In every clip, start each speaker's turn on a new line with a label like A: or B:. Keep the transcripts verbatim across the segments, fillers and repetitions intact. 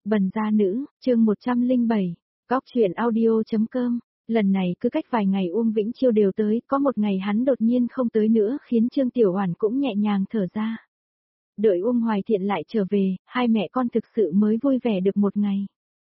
A: Bần gia nữ, chương một trăm lẻ bảy, góc truyện audio.com. Lần này cứ cách vài ngày Uông Vĩnh Chiêu đều tới, có một ngày hắn đột nhiên không tới nữa khiến Trương Tiểu Oản cũng nhẹ nhàng thở ra. Đợi Uông Hoài Thiện lại trở về, hai mẹ con thực sự mới vui vẻ được một ngày.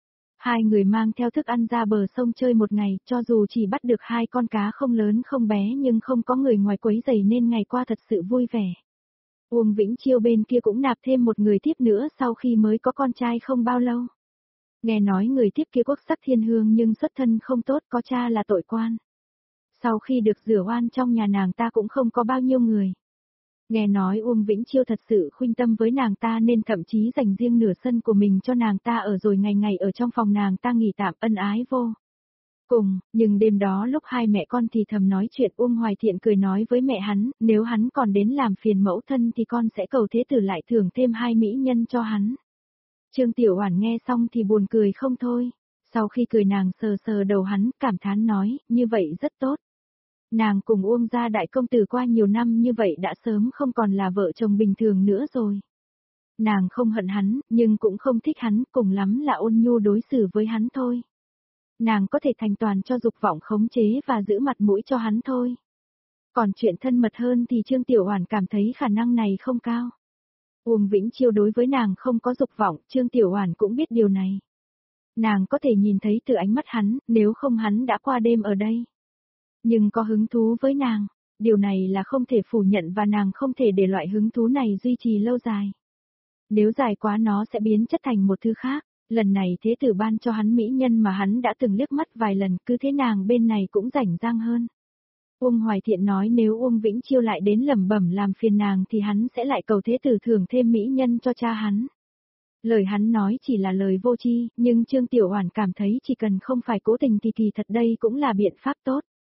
A: Hai người mang theo thức ăn ra bờ sông chơi một ngày, cho dù chỉ bắt được hai con cá không lớn không bé nhưng không có người ngoài quấy rầy nên ngày qua thật sự vui vẻ. Uông Vĩnh Chiêu bên kia cũng nạp thêm một người tiếp nữa sau khi mới có con trai không bao lâu. Nghe nói người tiếp kia quốc sắc thiên hương nhưng xuất thân không tốt, có cha là tội quan. Sau khi được rửa oan trong nhà nàng ta cũng không có bao nhiêu người. Nghe nói Uông Vĩnh Chiêu thật sự khuynh tâm với nàng ta nên thậm chí dành riêng nửa sân của mình cho nàng ta ở rồi ngày ngày ở trong phòng nàng ta nghỉ tạm ân ái vô cùng, nhưng đêm đó lúc hai mẹ con thì thầm nói chuyện Uông Hoài Thiện cười nói với mẹ hắn, nếu hắn còn đến làm phiền mẫu thân thì con sẽ cầu thế tử lại thưởng thêm hai mỹ nhân cho hắn. Trương Tiểu Oản nghe xong thì buồn cười không thôi, sau khi cười nàng sờ sờ đầu hắn cảm thán nói, như vậy rất tốt. Nàng cùng Uông gia đại công tử qua nhiều năm như vậy đã sớm không còn là vợ chồng bình thường nữa rồi. Nàng không hận hắn, nhưng cũng không thích hắn, cùng lắm là ôn nhu đối xử với hắn thôi. Nàng có thể thành toàn cho dục vọng khống chế và giữ mặt mũi cho hắn thôi. Còn chuyện thân mật hơn thì Trương Tiểu Oản cảm thấy khả năng này không cao. Uông Vĩnh Chiêu đối với nàng không có dục vọng, Trương Tiểu Oản cũng biết điều này. Nàng có thể nhìn thấy từ ánh mắt hắn, nếu không hắn đã qua đêm ở đây. Nhưng có hứng thú với nàng, điều này là không thể phủ nhận và nàng không thể để loại hứng thú này duy trì lâu dài. Nếu dài quá nó sẽ biến chất thành một thứ khác, lần này thế tử ban cho hắn mỹ nhân mà hắn đã từng liếc mắt vài lần, cứ thế nàng bên này cũng rảnh rang hơn. Uông Hoài Thiện nói nếu Uông Vĩnh Chiêu lại đến lẩm bẩm làm phiền nàng thì hắn sẽ lại cầu thế tử thưởng thêm mỹ nhân cho cha hắn. Lời hắn nói chỉ là lời vô tri, nhưng Trương Tiểu Oản cảm thấy chỉ cần không phải cố tình thì kỳ thật đây cũng là biện pháp tốt.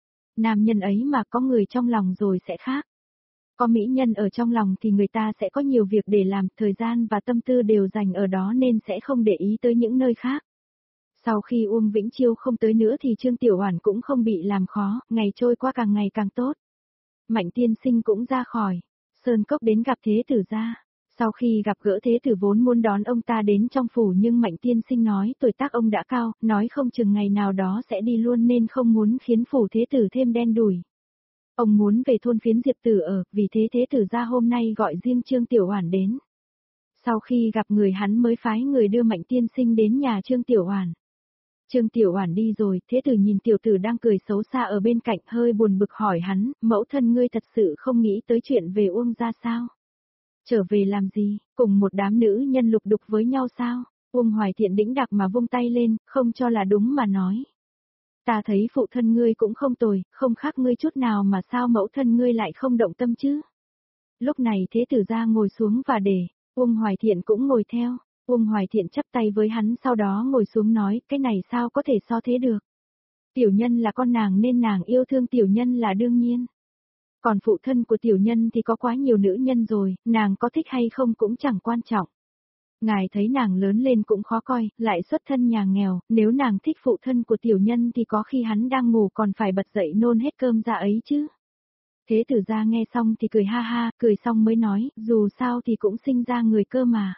A: Nam nhân ấy mà có người trong lòng rồi sẽ khác. Có mỹ nhân ở trong lòng thì người ta sẽ có nhiều việc để làm, thời gian và tâm tư đều dành ở đó nên sẽ không để ý tới những nơi khác. Sau khi Uông Vĩnh Chiêu không tới nữa thì Trương Tiểu Oản cũng không bị làm khó, ngày trôi qua càng ngày càng tốt. Mạnh tiên sinh cũng ra khỏi Sơn Cốc đến gặp thế tử gia. Sau khi gặp gỡ thế tử vốn muốn đón ông ta đến trong phủ nhưng Mạnh tiên sinh nói tuổi tác ông đã cao, nói không chừng ngày nào đó sẽ đi luôn nên không muốn khiến phủ thế tử thêm đen đủi. Ông muốn về thôn phiến Diệp Tử ở, vì thế thế tử gia hôm nay gọi riêng Trương Tiểu Oản đến. Sau khi gặp người hắn mới phái người đưa Mạnh tiên sinh đến nhà Trương Tiểu Oản. Trương Tiểu Oản đi rồi, thế tử nhìn tiểu tử đang cười xấu xa ở bên cạnh hơi buồn bực hỏi hắn, mẫu thân ngươi thật sự không nghĩ tới chuyện về Uông gia sao? Trở về làm gì, cùng một đám nữ nhân lục đục với nhau sao? Uông Hoài Thiện đĩnh đạc mà vung tay lên, không cho là đúng mà nói. Ta thấy phụ thân ngươi cũng không tồi, không khác ngươi chút nào mà sao mẫu thân ngươi lại không động tâm chứ? Lúc này thế tử gia ngồi xuống và để, Uông Hoài Thiện cũng ngồi theo. Uông Hoài Thiện chắp tay với hắn sau đó ngồi xuống nói, cái này sao có thể so thế được. Tiểu nhân là con nàng nên nàng yêu thương tiểu nhân là đương nhiên. Còn phụ thân của tiểu nhân thì có quá nhiều nữ nhân rồi, nàng có thích hay không cũng chẳng quan trọng. Ngài thấy nàng lớn lên cũng khó coi, lại xuất thân nhà nghèo, nếu nàng thích phụ thân của tiểu nhân thì có khi hắn đang ngủ còn phải bật dậy nôn hết cơm ra ấy chứ. Thế tử gia nghe xong thì cười ha ha, cười xong mới nói, dù sao thì cũng sinh ra người cơ mà.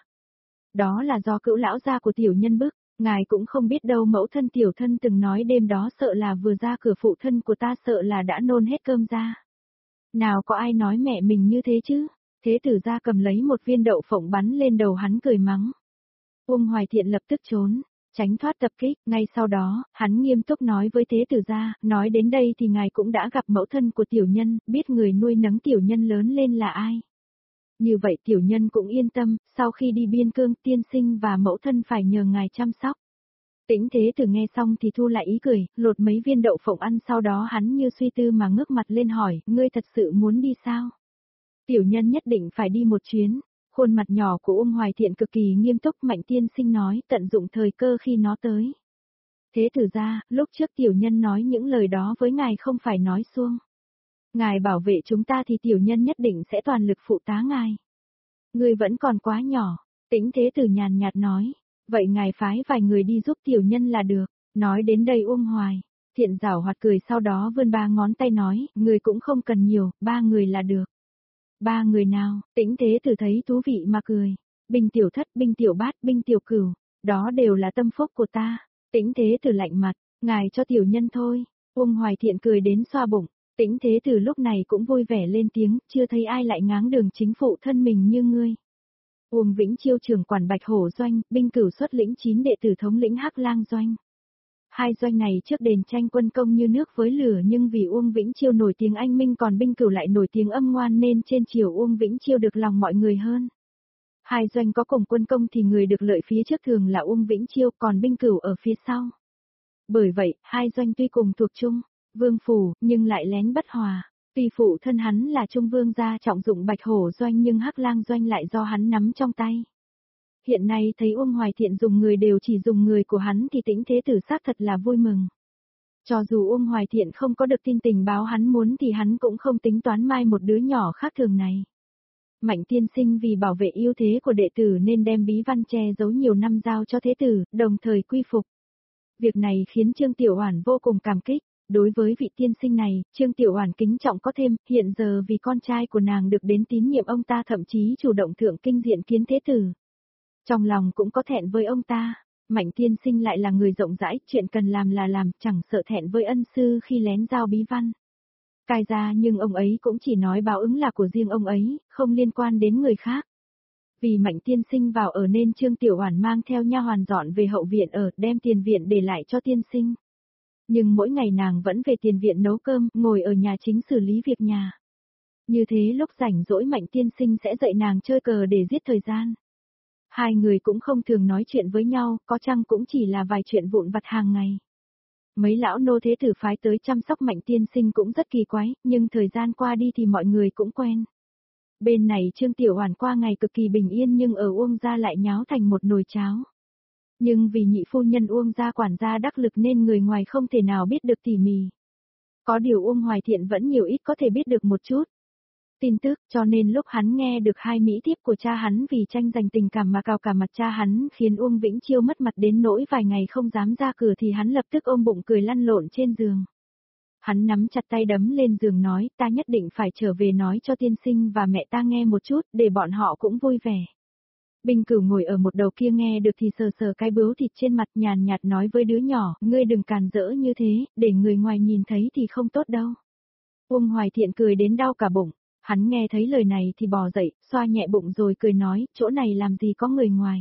A: Đó là do cữu lão gia của tiểu nhân bức, ngài cũng không biết đâu mẫu thân tiểu thân từng nói đêm đó sợ là vừa ra cửa phụ thân của ta sợ là đã nôn hết cơm ra. Nào có ai nói mẹ mình như thế chứ? Thế tử gia cầm lấy một viên đậu phộng bắn lên đầu hắn cười mắng. Uông Hoài Thiện lập tức trốn, tránh thoát tập kích, ngay sau đó, hắn nghiêm túc nói với thế tử gia, nói đến đây thì ngài cũng đã gặp mẫu thân của tiểu nhân, biết người nuôi nấng tiểu nhân lớn lên là ai. Như vậy tiểu nhân cũng yên tâm, sau khi đi biên cương tiên sinh và mẫu thân phải nhờ ngài chăm sóc. Tĩnh thế tử nghe xong thì thu lại ý cười, lột mấy viên đậu phộng ăn sau đó hắn như suy tư mà ngước mặt lên hỏi, ngươi thật sự muốn đi sao? Tiểu nhân nhất định phải đi một chuyến, khuôn mặt nhỏ của Uông Hoài Thiện cực kỳ nghiêm túc Mạnh tiên sinh nói tận dụng thời cơ khi nó tới. Thế tử ra, lúc trước tiểu nhân nói những lời đó với ngài không phải nói suông. Ngài bảo vệ chúng ta thì tiểu nhân nhất định sẽ toàn lực phụ tá ngài. Ngươi vẫn còn quá nhỏ, Tĩnh thế tử nhàn nhạt nói, vậy ngài phái vài người đi giúp tiểu nhân là được. Nói đến đây Uông Hoài Thiện giảo hoạt cười sau đó vươn ba ngón tay nói, người cũng không cần nhiều, ba người là được. Ba người nào? Tĩnh thế tử thấy thú vị mà cười. Binh tiểu thất, binh tiểu bát, binh tiểu cửu. Đó đều là tâm phúc của ta. Tĩnh Thế Tử lạnh mặt, ngài cho tiểu nhân thôi. Uông Hoài Thiện cười đến xoa bụng. Tĩnh Thế Tử lúc này cũng vui vẻ lên tiếng, chưa thấy ai lại ngáng đường chính phụ thân mình như ngươi. Uông Vĩnh Chiêu trưởng quản Bạch Hổ doanh, binh cửu xuất lĩnh chín đệ tử thống lĩnh Hắc Lang doanh. Hai doanh này trước đền tranh quân công như nước với lửa, nhưng vì Uông Vĩnh Chiêu nổi tiếng anh minh còn binh cửu lại nổi tiếng âm ngoan nên trên chiều Uông Vĩnh Chiêu được lòng mọi người hơn. Hai doanh có cùng quân công thì người được lợi phía trước thường là Uông Vĩnh Chiêu, còn binh cửu ở phía sau. Bởi vậy, hai doanh tuy cùng thuộc chung vương phủ, nhưng lại lén bất hòa. Tuy phụ thân hắn là Trung Vương gia trọng dụng Bạch Hổ doanh nhưng Hắc Lang doanh lại do hắn nắm trong tay. Hiện nay thấy Uông Hoài Thiện dùng người đều chỉ dùng người của hắn thì Tĩnh Thế Tử xác thật là vui mừng. Cho dù Uông Hoài Thiện không có được tin tình báo hắn muốn thì hắn cũng không tính toán mai một đứa nhỏ khác thường này. Mạnh tiên sinh vì bảo vệ ưu thế của đệ tử nên đem bí văn che giấu nhiều năm giao cho thế tử, đồng thời quy phục. Việc này khiến Trương Tiểu Oản vô cùng cảm kích. Đối với vị tiên sinh này, Trương Tiểu Oản kính trọng có thêm, hiện giờ vì con trai của nàng được đến tín nhiệm ông ta thậm chí chủ động thượng kinh diện kiến thế tử. Trong lòng cũng có thẹn với ông ta, Mạnh tiên sinh lại là người rộng rãi, chuyện cần làm là làm, chẳng sợ thẹn với ân sư khi lén giao bí văn. Cai ra nhưng ông ấy cũng chỉ nói báo ứng là của riêng ông ấy, không liên quan đến người khác. Vì Mạnh tiên sinh vào ở nên Trương Tiểu Oản mang theo nha hoàn dọn về hậu viện ở, đem tiền viện để lại cho tiên sinh. Nhưng mỗi ngày nàng vẫn về tiền viện nấu cơm, ngồi ở nhà chính xử lý việc nhà. Như thế lúc rảnh rỗi Mạnh tiên sinh sẽ dạy nàng chơi cờ để giết thời gian. Hai người cũng không thường nói chuyện với nhau, có chăng cũng chỉ là vài chuyện vụn vặt hàng ngày. Mấy lão nô thế tử phái tới chăm sóc Mạnh tiên sinh cũng rất kỳ quái, nhưng thời gian qua đi thì mọi người cũng quen. Bên này Trương Tiểu Oản qua ngày cực kỳ bình yên nhưng ở Uông gia lại nháo thành một nồi cháo. Nhưng vì nhị phu nhân Uông gia quản gia đắc lực nên người ngoài không thể nào biết được tỉ mỉ. Có điều Uông Hoài Thiện vẫn nhiều ít có thể biết được một chút tin tức, cho nên lúc hắn nghe được hai mỹ thiếp của cha hắn vì tranh giành tình cảm mà cào cả mặt cha hắn khiến Uông Vĩnh Chiêu mất mặt đến nỗi vài ngày không dám ra cửa thì hắn lập tức ôm bụng cười lăn lộn trên giường. Hắn nắm chặt tay đấm lên giường nói, ta nhất định phải trở về nói cho tiên sinh và mẹ ta nghe một chút, để bọn họ cũng vui vẻ. Binh Cửu ngồi ở một đầu kia nghe được thì sờ sờ cái bướu thịt trên mặt nhàn nhạt nói với đứa nhỏ, ngươi đừng càn rỡ như thế, để người ngoài nhìn thấy thì không tốt đâu. Uông Hoài Thiện cười đến đau cả bụng, hắn nghe thấy lời này thì bò dậy, xoa nhẹ bụng rồi cười nói, chỗ này làm gì có người ngoài.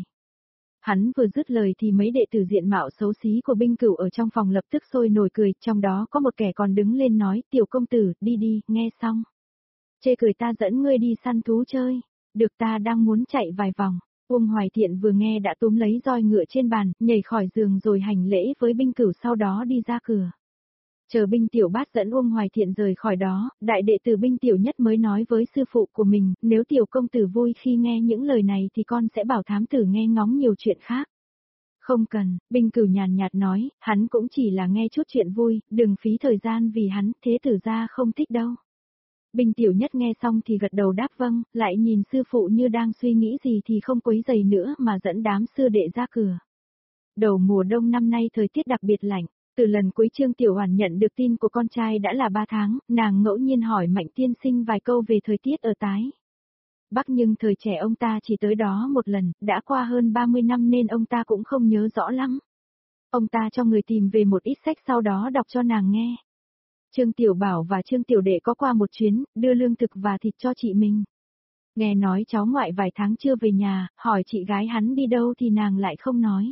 A: Hắn vừa dứt lời thì mấy đệ tử diện mạo xấu xí của Binh Cửu ở trong phòng lập tức sôi nổi cười, trong đó có một kẻ còn đứng lên nói, tiểu công tử, đi đi, nghe xong. Chê cười ta dẫn ngươi đi săn thú chơi, được ta đang muốn chạy vài vòng. Uông Hoài Thiện vừa nghe đã túm lấy roi ngựa trên bàn, nhảy khỏi giường rồi hành lễ với Binh Cửu sau đó đi ra cửa. Chờ Binh Tiểu Bát dẫn Uông Hoài Thiện rời khỏi đó, đại đệ tử Binh Tiểu Nhất mới nói với sư phụ của mình, nếu tiểu công tử vui khi nghe những lời này thì con sẽ bảo thám tử nghe ngóng nhiều chuyện khác. Không cần, Binh Cửu nhàn nhạt nói, hắn cũng chỉ là nghe chút chuyện vui, đừng phí thời gian vì hắn, thế tử gia không thích đâu. Binh Tiểu Nhất nghe xong thì gật đầu đáp vâng, lại nhìn sư phụ như đang suy nghĩ gì thì không quấy giày nữa mà dẫn đám sư đệ ra cửa. Đầu mùa đông năm nay thời tiết đặc biệt lạnh, từ lần cuối Trương Tiểu Oản nhận được tin của con trai đã là ba tháng, nàng ngẫu nhiên hỏi Mạnh tiên sinh vài câu về thời tiết ở Tái Bắc nhưng thời trẻ ông ta chỉ tới đó một lần, đã qua hơn ba mươi năm nên ông ta cũng không nhớ rõ lắm. Ông ta cho người tìm về một ít sách sau đó đọc cho nàng nghe. Trương Tiểu Bảo và Trương Tiểu Đệ có qua một chuyến, đưa lương thực và thịt cho chị mình. Nghe nói cháu ngoại vài tháng chưa về nhà, hỏi chị gái hắn đi đâu thì nàng lại không nói.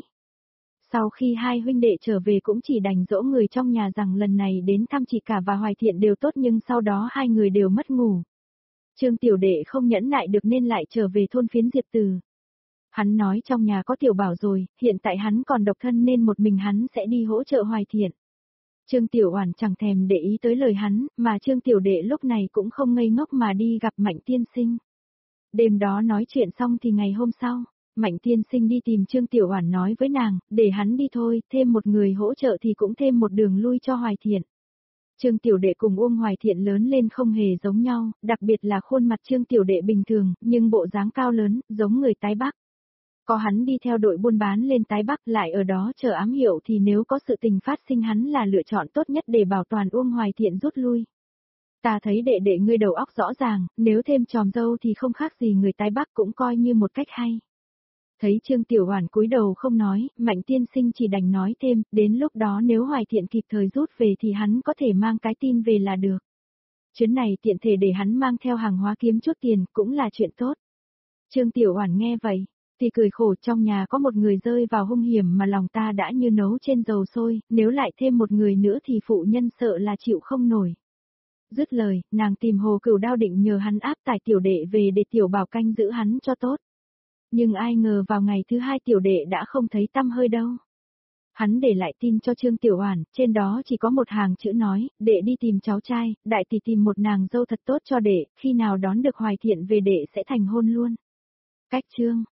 A: Sau khi hai huynh đệ trở về cũng chỉ đành dỗ người trong nhà rằng lần này đến thăm chị cả và Hoài Thiện đều tốt nhưng sau đó hai người đều mất ngủ. Trương Tiểu Đệ không nhẫn nại được nên lại trở về thôn phiến Diệp Từ. Hắn nói trong nhà có Tiểu Bảo rồi, hiện tại hắn còn độc thân nên một mình hắn sẽ đi hỗ trợ Hoài Thiện. Trương Tiểu Oản chẳng thèm để ý tới lời hắn, mà Trương Tiểu Đệ lúc này cũng không ngây ngốc mà đi gặp Mạnh tiên sinh. Đêm đó nói chuyện xong thì ngày hôm sau, Mạnh tiên sinh đi tìm Trương Tiểu Oản nói với nàng, để hắn đi thôi, thêm một người hỗ trợ thì cũng thêm một đường lui cho Hoài Thiện. Trương Tiểu Đệ cùng Uông Hoài Thiện lớn lên không hề giống nhau, đặc biệt là khuôn mặt Trương Tiểu Đệ bình thường, nhưng bộ dáng cao lớn, giống người Tái Bắc. Có hắn đi theo đội buôn bán lên Tái Bắc lại ở đó chờ ám hiệu thì nếu có sự tình phát sinh hắn là lựa chọn tốt nhất để bảo toàn Uông Hoài Thiện rút lui. Ta thấy đệ đệ ngươi đầu óc rõ ràng, nếu thêm tròm dâu thì không khác gì người Tái Bắc cũng coi như một cách hay. Thấy Trương Tiểu Oản cúi đầu không nói, Mạnh tiên sinh chỉ đành nói thêm, đến lúc đó nếu Hoài Thiện kịp thời rút về thì hắn có thể mang cái tin về là được. Chuyến này tiện thể để hắn mang theo hàng hóa kiếm chút tiền, cũng là chuyện tốt. Trương Tiểu Oản nghe vậy, thì cười khổ, trong nhà có một người rơi vào hung hiểm mà lòng ta đã như nấu trên dầu sôi, nếu lại thêm một người nữa thì phụ nhân sợ là chịu không nổi. Dứt lời, nàng tìm Hồ Cửu Đao định nhờ hắn áp tải tiểu đệ về để tiểu bảo canh giữ hắn cho tốt. Nhưng ai ngờ vào ngày thứ hai tiểu đệ đã không thấy tăm hơi đâu. Hắn để lại tin cho Trương Tiểu Oản, trên đó chỉ có một hàng chữ nói, đệ đi tìm cháu trai, đại tỷ tìm một nàng dâu thật tốt cho đệ, khi nào đón được Hoài Thiện về đệ sẽ thành hôn luôn. Cách chương